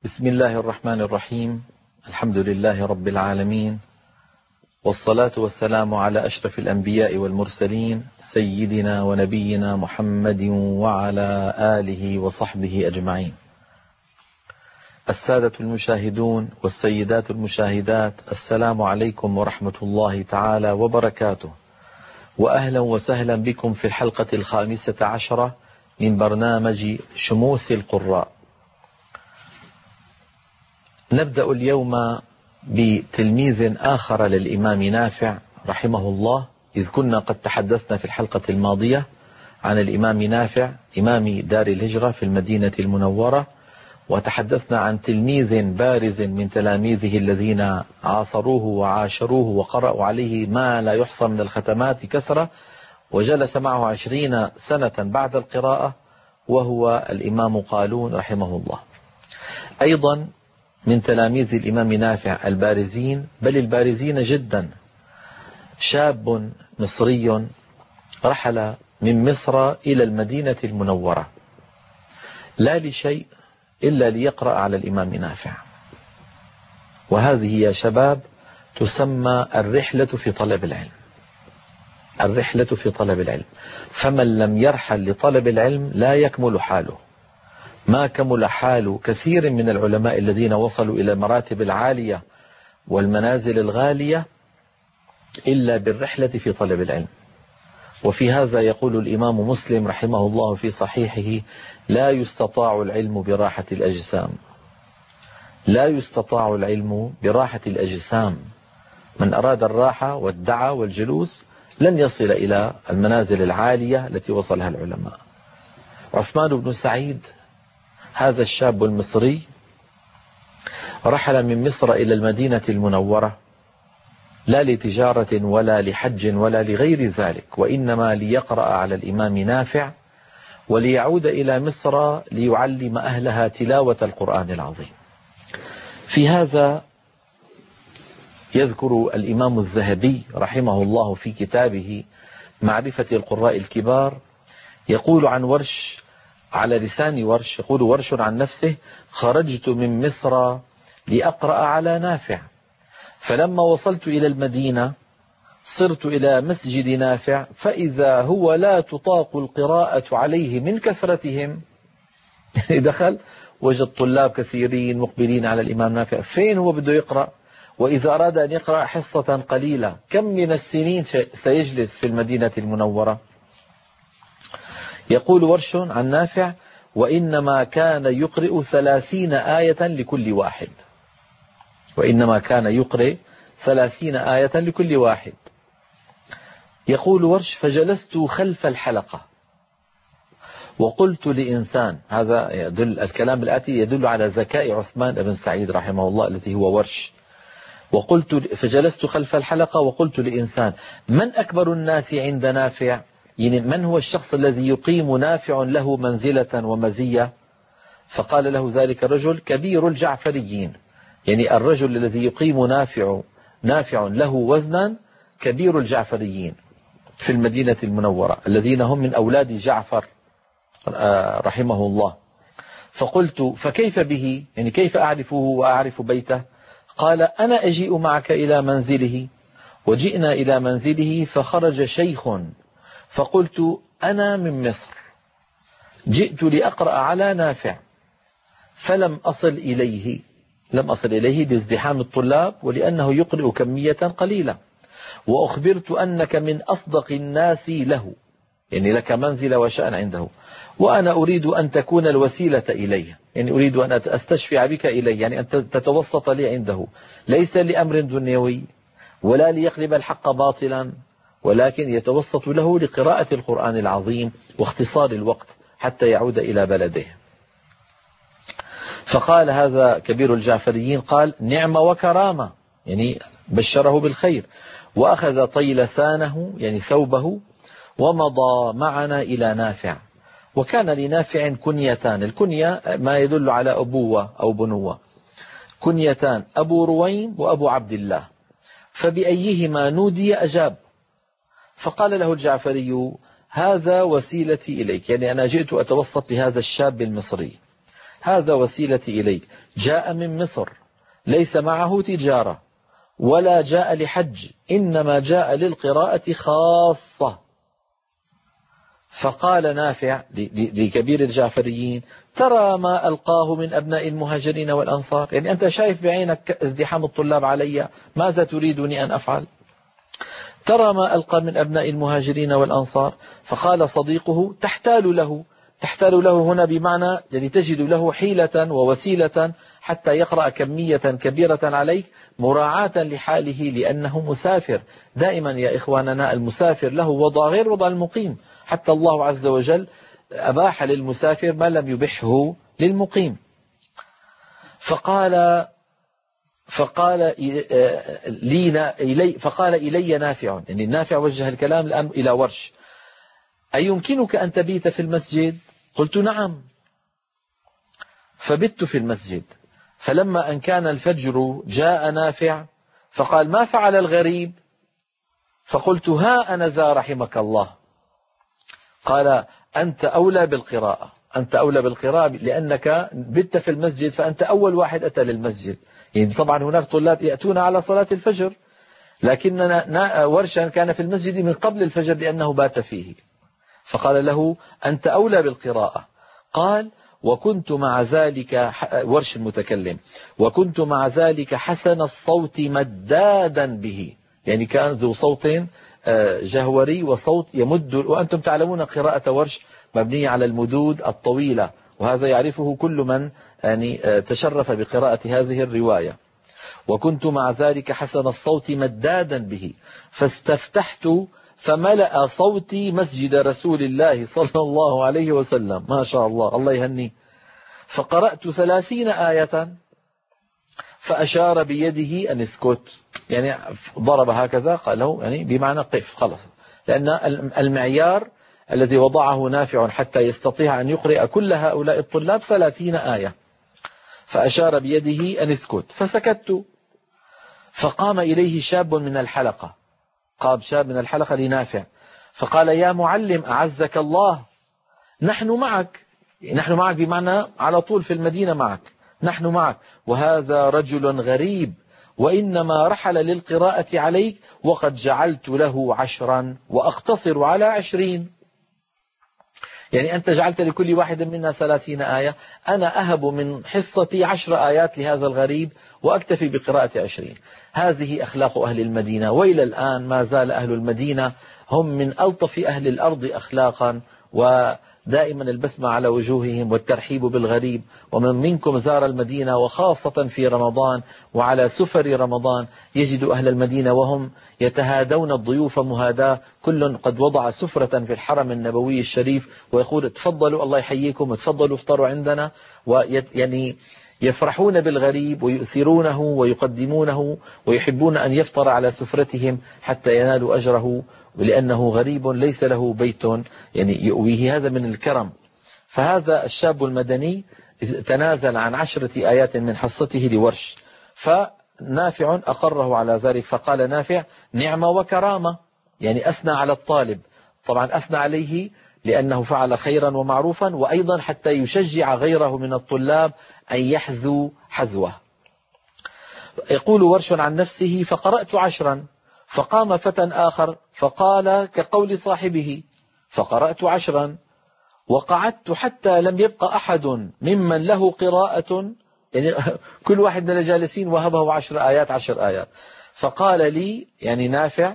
بسم الله الرحمن الرحيم. الحمد لله رب العالمين، والصلاة والسلام على أشرف الأنبياء والمرسلين سيدنا ونبينا محمد وعلى آله وصحبه أجمعين. السادة المشاهدون والسيدات المشاهدات، السلام عليكم ورحمة الله تعالى وبركاته، وأهلا وسهلا بكم في الحلقة 15 من برنامج شموس القراء. نبدأ اليوم بتلميذ آخر للإمام نافع رحمه الله، إذ كنا قد تحدثنا في الحلقة الماضية عن الإمام نافع إمام دار الهجرة في المدينة المنورة، وتحدثنا عن تلميذ بارز من تلاميذه الذين عاصروه وعاشروه وقرأوا عليه ما لا يحصى من الختمات كثرة، وجلس معه 20 سنة بعد القراءة، وهو الإمام قالون رحمه الله. أيضا من تلاميذ الإمام نافع البارزين، بل البارزين جدا، شاب مصري رحل من مصر إلى المدينة المنورة لا لشيء إلا ليقرأ على الإمام نافع، وهذه يا شباب تسمى الرحلة في طلب العلم. الرحلة في طلب العلم، فمن لم يرحل لطلب العلم لا يكمل حاله. ما كمل حال كثير من العلماء الذين وصلوا إلى المراتب العالية والمنازل الغالية إلا بالرحلة في طلب العلم. وفي هذا يقول الإمام مسلم رحمه الله في صحيحه: لا يستطاع العلم براحة الأجسام. لا يستطاع العلم براحة الأجسام. من أراد الراحة والدعة والجلوس لن يصل إلى المنازل العالية التي وصلها العلماء. عثمان بن سعيد هذا الشاب المصري رحل من مصر إلى المدينة المنورة لا لتجارة ولا لحج ولا لغير ذلك، وإنما ليقرأ على الإمام نافع وليعود إلى مصر ليعلم أهلها تلاوة القرآن العظيم. في هذا يذكر الإمام الذهبي رحمه الله في كتابه معرفة القراء الكبار، يقول عن ورش على لسان ورش، يقول ورش عن نفسه: خرجت من مصر لأقرأ على نافع، فلما وصلت إلى المدينة صرت إلى مسجد نافع فإذا هو لا تطاق القراءة عليه من كثرتهم. دخل وجد طلاب كثيرين مقبلين على الإمام نافع، فين هو بده يقرأ؟ وإذا أراد أن يقرأ حصة قليلة كم من السنين سيجلس في المدينة المنورة؟ يقول ورش عن نافع: وإنما كان يقرئ 30 آية لكل واحد. وإنما كان يقرئ 30 آية لكل واحد. يقول ورش: فجلست خلف الحلقة وقلت لإنسان، هذا يدل الكلام الآتي يدل على ذكاء عثمان بن سعيد رحمه الله الذي هو ورش. فجلست خلف الحلقة وقلت لإنسان: من أكبر الناس عند نافع؟ يعني من هو الشخص الذي يقيم نافع له منزلة ومزية؟ فقال له ذلك الرجل: كبير الجعفريين. يعني الرجل الذي يقيم نافع له وزنا كبير الجعفريين في المدينة المنورة الذين هم من أولاد جعفر رحمه الله. فقلت: فكيف به؟ يعني كيف أعرفه وأعرف بيته؟ قال: أنا أجيء معك إلى منزله. وجئنا إلى منزله فخرج شيخ، فقلت: أنا من مصر، جئت لأقرأ على نافع، فلم أصل إليه. لم أصل إليه لازدحام الطلاب ولأنه يقرأ كمية قليلة، وأخبرت أنك من أصدق الناس له، يعني لك منزل وشأن عنده، وأنا أريد أن تكون الوسيلة إليه، يعني أريد أن أستشفع بك إليه، يعني أن تتوسط لي عنده، ليس لأمر دنيوي ولا ليقلب الحق باطلا، ولكن يتوسط له لقراءة القرآن العظيم واختصار الوقت حتى يعود إلى بلده. فقال هذا كبير الجعفريين، قال: نعم وكرامة، يعني بشره بالخير، وأخذ طيلسانه يعني ثوبه ومضى معنا إلى نافع. وكان لنافع كنيتان، الكنية ما يدل على أبوة أو بنوة، كنيتان: أبو رويم وأبو عبد الله، فبأيهما نودي أجاب. فقال له الجعفري: هذا وسيلتي إليك، يعني أنا جئت أتوسط لهذا الشاب المصري، هذا وسيلتي إليك، جاء من مصر ليس معه تجارة ولا جاء لحج، إنما جاء للقراءة خاصة. فقال نافع لكبير الجعفريين: ترى ما ألقاه من أبناء المهاجرين والأنصار، يعني أنت شايف بعينك ازدحام الطلاب علي، ماذا تريدني أن أفعل؟ ترى ما ألقى من أبناء المهاجرين والأنصار. فقال صديقه: تحتال له هنا بمعنى يعني تجد له حيلة ووسيلة حتى يقرأ كمية كبيرة عليك، مراعاة لحاله لأنه مسافر. دائما يا إخواننا المسافر له وضع غير وضع المقيم، حتى الله عز وجل أباح للمسافر ما لم يبحه للمقيم. فقال إلي نافع، يعني النافع وجه الكلام الآن إلى ورش: أيمكنك أن تبيت في المسجد؟ قلت: نعم. فبت في المسجد. فلما أن كان الفجر جاء نافع فقال: ما فعل الغريب؟ فقلت: ها أنا ذا رحمك الله. قال: أنت أولى بالقراءة لأنك بت في المسجد، فأنت أول واحد أتى للمسجد. يعني طبعا هناك طلاب يأتون على صلاة الفجر، لكننا ورشا كان في المسجد من قبل الفجر لأنه بات فيه. فقال له: أنت أولى بالقراءة. قال: وكنت مع ذلك، ورش المتكلم، وكنت مع ذلك حسن الصوت مدادا به، يعني كان ذو صوت جهوري وصوت يمد، وأنتم تعلمون قراءة ورش مبنية على المدود الطويلة، وهذا يعرفه كل من يعني تشرف بقراءة هذه الرواية. وكنت مع ذلك حسن الصوت مدادا به، فاستفتحت فملأ صوتي مسجد رسول الله صلى الله عليه وسلم. ما شاء الله، الله يهني. فقرأت 30 آية، فأشار بيده أن اسكت، يعني ضرب هكذا، قال له يعني بمعنى قف خلص، لأن المعيار الذي وضعه نافع حتى يستطيع أن يقرأ كل هؤلاء الطلاب 30 آية. فأشار بيده أن اسكت، فسكت. فقام إليه شاب من الحلقة، قام شاب من الحلقة لنافع فقال: يا معلم أعزك الله، نحن معك بمعنى على طول في المدينة معك، نحن معك، وهذا رجل غريب وإنما رحل للقراءة عليك، وقد جعلت له 10 وأقتصر على 20. يعني أنت جعلت لكل واحد منا 30 آية، أنا أهب من حصتي 10 آيات لهذا الغريب وأكتفي بقراءة 20. هذه أخلاق أهل المدينة، وإلى الآن ما زال أهل المدينة هم من ألطف أهل الأرض أخلاقا، ودائما البسمة على وجوههم والترحيب بالغريب. ومن منكم زار المدينة وخاصة في رمضان وعلى سفر رمضان يجد أهل المدينة وهم يتهادون الضيوف مهاداة، كل قد وضع سفرة في الحرم النبوي الشريف ويقول: تفضلوا الله يحييكم، تفضلوا افطروا عندنا، ويعني يفرحون بالغريب ويؤثرونه ويقدمونه ويحبون أن يفطر على سفرتهم حتى ينالوا أجره، لأنه غريب ليس له بيت يعني يؤويه، هذا من الكرم. فهذا الشاب المدني تنازل عن 10 آيات من حصته لورش، فنافع أقره على ذلك. فقال نافع: نعمة وكرامة، يعني أثنى على الطالب، طبعا أثنى عليه لأنه فعل خيرا ومعروفا، وأيضا حتى يشجع غيره من الطلاب أن يحذو حذوه. يقول ورش عن نفسه: فقرأت 10. فقام فتى آخر فقال كقول صاحبه: فقرأت 10 وقعدت حتى لم يبق أحد ممن له قراءة، يعني كل واحد من الجالسين وهبه 10 آيات 10 آيات. فقال لي يعني نافع: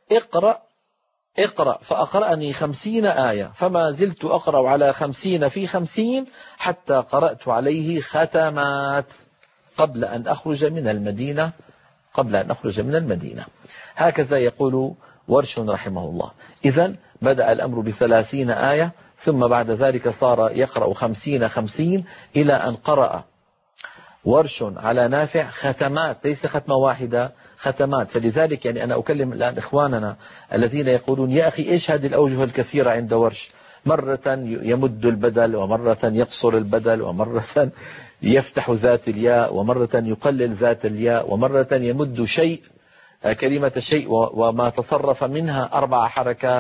اقرأ. فأقرأني 50 آية، فما زلت أقرأ على 50 في 50 حتى قرأت عليه ختمات قبل أن أخرج من المدينة. هكذا يقول ورش رحمه الله. إذن بدأ الأمر ب30 آية، ثم بعد ذلك صار يقرأ 50 إلى أن قرأ ورش على نافع ختمات، ليس ختمة واحدة، ختمات. فلذلك يعني أنا أكلم الآن إخواننا الذين يقولون: يا أخي إيش هذه الأوجه الكثيرة عند ورش، مرة يمد البدل، ومرة يقصر البدل، ومرة يفتح ذات الياء، ومرة يقلل ذات الياء، ومرة يمد شيء كلمة شيء وما تصرف منها 4 حركات،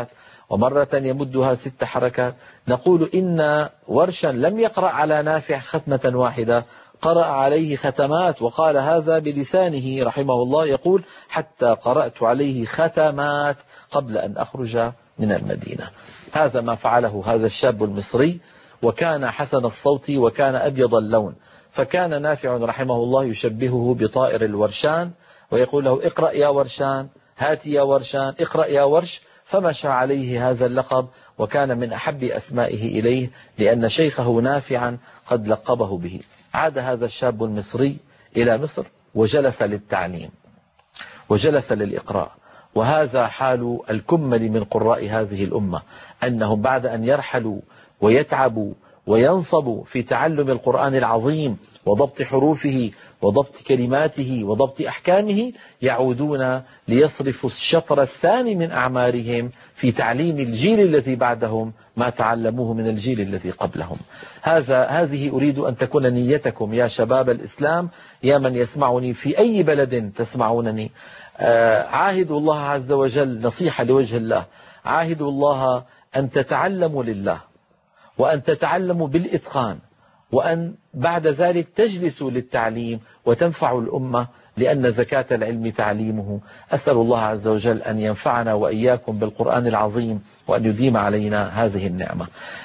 ومرة يمدها 6 حركات. نقول إن ورشا لم يقرأ على نافع ختمة واحدة، قرأ عليه ختمات، وقال هذا بلسانه رحمه الله، يقول حتى قرأت عليه ختمات قبل أن أخرج من المدينة. هذا ما فعله هذا الشاب المصري، وكان حسن الصوت وكان أبيض اللون. فكان نافع رحمه الله يشبهه بطائر الورشان، ويقول له اقرأ يا ورشان، هات يا ورشان، اقرأ يا ورش. فمشى عليه هذا اللقب، وكان من أحب أسمائه إليه لأن شيخه نافعا قد لقبه به. عاد هذا الشاب المصري إلى مصر وجلس للتعليم وجلس للإقراء. وهذا حال الكمل من قراء هذه الأمة، أنهم بعد أن يرحلوا ويتعبوا وينصبوا في تعلم القرآن العظيم وضبط حروفه وضبط كلماته وضبط أحكامه، يعودون ليصرفوا الشطر الثاني من أعمارهم في تعليم الجيل الذي بعدهم ما تعلموه من الجيل الذي قبلهم. هذه أريد أن تكون نيتكم يا شباب الإسلام، يا من يسمعني في أي بلد تسمعونني. عاهدوا الله عز وجل، نصيحة لوجه الله، عاهدوا الله أن تتعلموا لله، وأن تتعلموا بالإتقان، وأن بعد ذلك تجلسوا للتعليم وتنفعوا الأمة، لأن زكاة العلم تعليمه. أسأل الله عز وجل أن ينفعنا وإياكم بالقرآن العظيم، وأن يديم علينا هذه النعمة.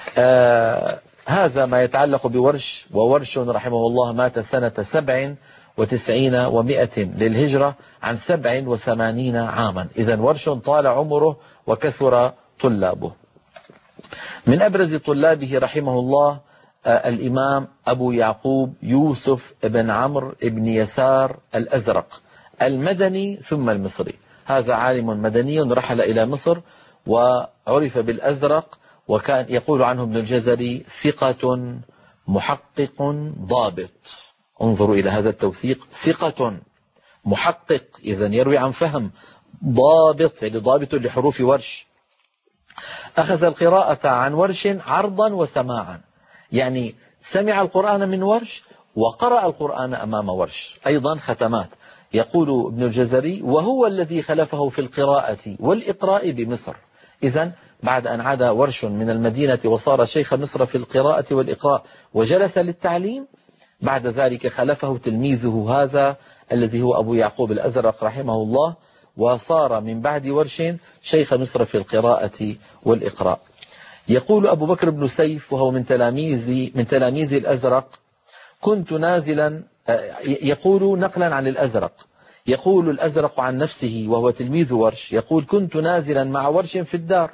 هذا ما يتعلق بورش. وورش رحمه الله مات سنة 97 و100 للهجرة عن 87 عاما. إذن ورش طال عمره وكثر طلابه. من أبرز طلابه رحمه الله الإمام أبو يعقوب يوسف بن عمرو بن يسار الأزرق المدني ثم المصري. هذا عالم مدني رحل إلى مصر وعرف بالأزرق، وكان يقول عنه ابن الجزري ثقة محقق ضابط. انظروا إلى هذا التوثيق، ثقة محقق، إذن يروي عن فهم، ضابط يعني ضابط لحروف ورش. أخذ القراءة عن ورش عرضا وسماعا، يعني سمع القرآن من ورش وقرأ القرآن أمام ورش، أيضا ختمات. يقول ابن الجزري وهو الذي خلفه في القراءة والإقراء بمصر. إذن بعد أن عاد ورش من المدينة وصار شيخ مصر في القراءة والإقراء وجلس للتعليم، بعد ذلك خلفه تلميذه هذا الذي هو أبو يعقوب الأزرق رحمه الله، وصار من بعد ورش شيخ مصر في القراءة والإقراء. يقول أبو بكر بن سيف وهو من تلاميذ الأزرق، كنت نازلا، يقول نقلا عن الأزرق، يقول الأزرق عن نفسه وهو تلميذ ورش، يقول كنت نازلا مع ورش في الدار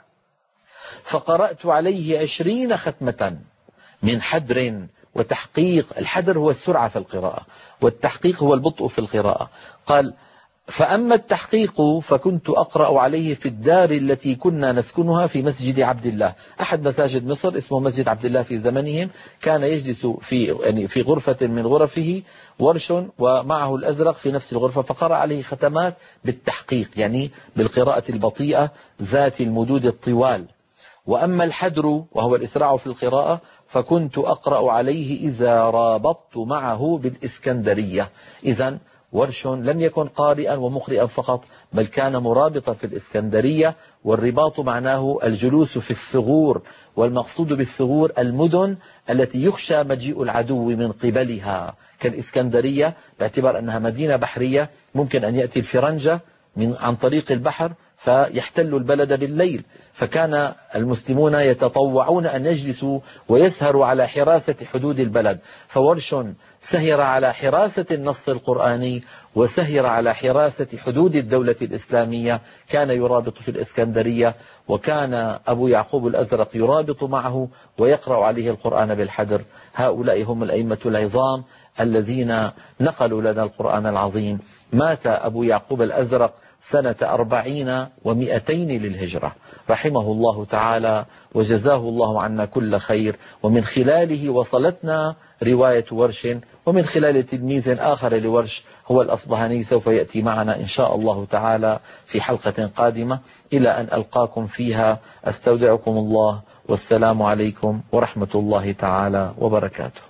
فقرأت عليه 20 ختمة من حدر وتحقيق. الحدر هو السرعة في القراءة، والتحقيق هو البطء في القراءة. قال فأما التحقيق فكنت أقرأ عليه في الدار التي كنا نسكنها في مسجد عبد الله، أحد مساجد مصر اسمه مسجد عبد الله في زمنهم. كان يجلس في غرفة من غرفه ورش ومعه الأزرق في نفس الغرفة، فقرأ عليه ختمات بالتحقيق، يعني بالقراءة البطيئة ذات المدود الطوال. وأما الحدر وهو الإسراع في القراءة فكنت أقرأ عليه إذا رابطت معه بالإسكندرية. إذن ورش لم يكن قارئا ومقرئا فقط، بل كان مرابطا في الإسكندرية. والرباط معناه الجلوس في الثغور، والمقصود بالثغور المدن التي يخشى مجيء العدو من قبلها، كالإسكندرية باعتبار أنها مدينة بحرية، ممكن أن يأتي الفرنجة عن طريق البحر فيحتلوا البلد بالليل. فكان المسلمون يتطوعون أن يجلسوا ويسهروا على حراسة حدود البلد. فورش سهر على حراسة النص القرآني وسهر على حراسة حدود الدولة الإسلامية، كان يرابط في الإسكندرية، وكان أبو يعقوب الأزرق يرابط معه ويقرأ عليه القرآن بالحدر. هؤلاء هم الأئمة العظام الذين نقلوا لنا القرآن العظيم. مات أبو يعقوب الأزرق سنة 40 و200 للهجرة رحمه الله تعالى، وجزاه الله عنا كل خير. ومن خلاله وصلتنا رواية ورش، ومن خلال تلميذ آخر لورش هو الأصبهاني سوف يأتي معنا إن شاء الله تعالى في حلقة قادمة. إلى أن ألقاكم فيها أستودعكم الله، والسلام عليكم ورحمة الله تعالى وبركاته.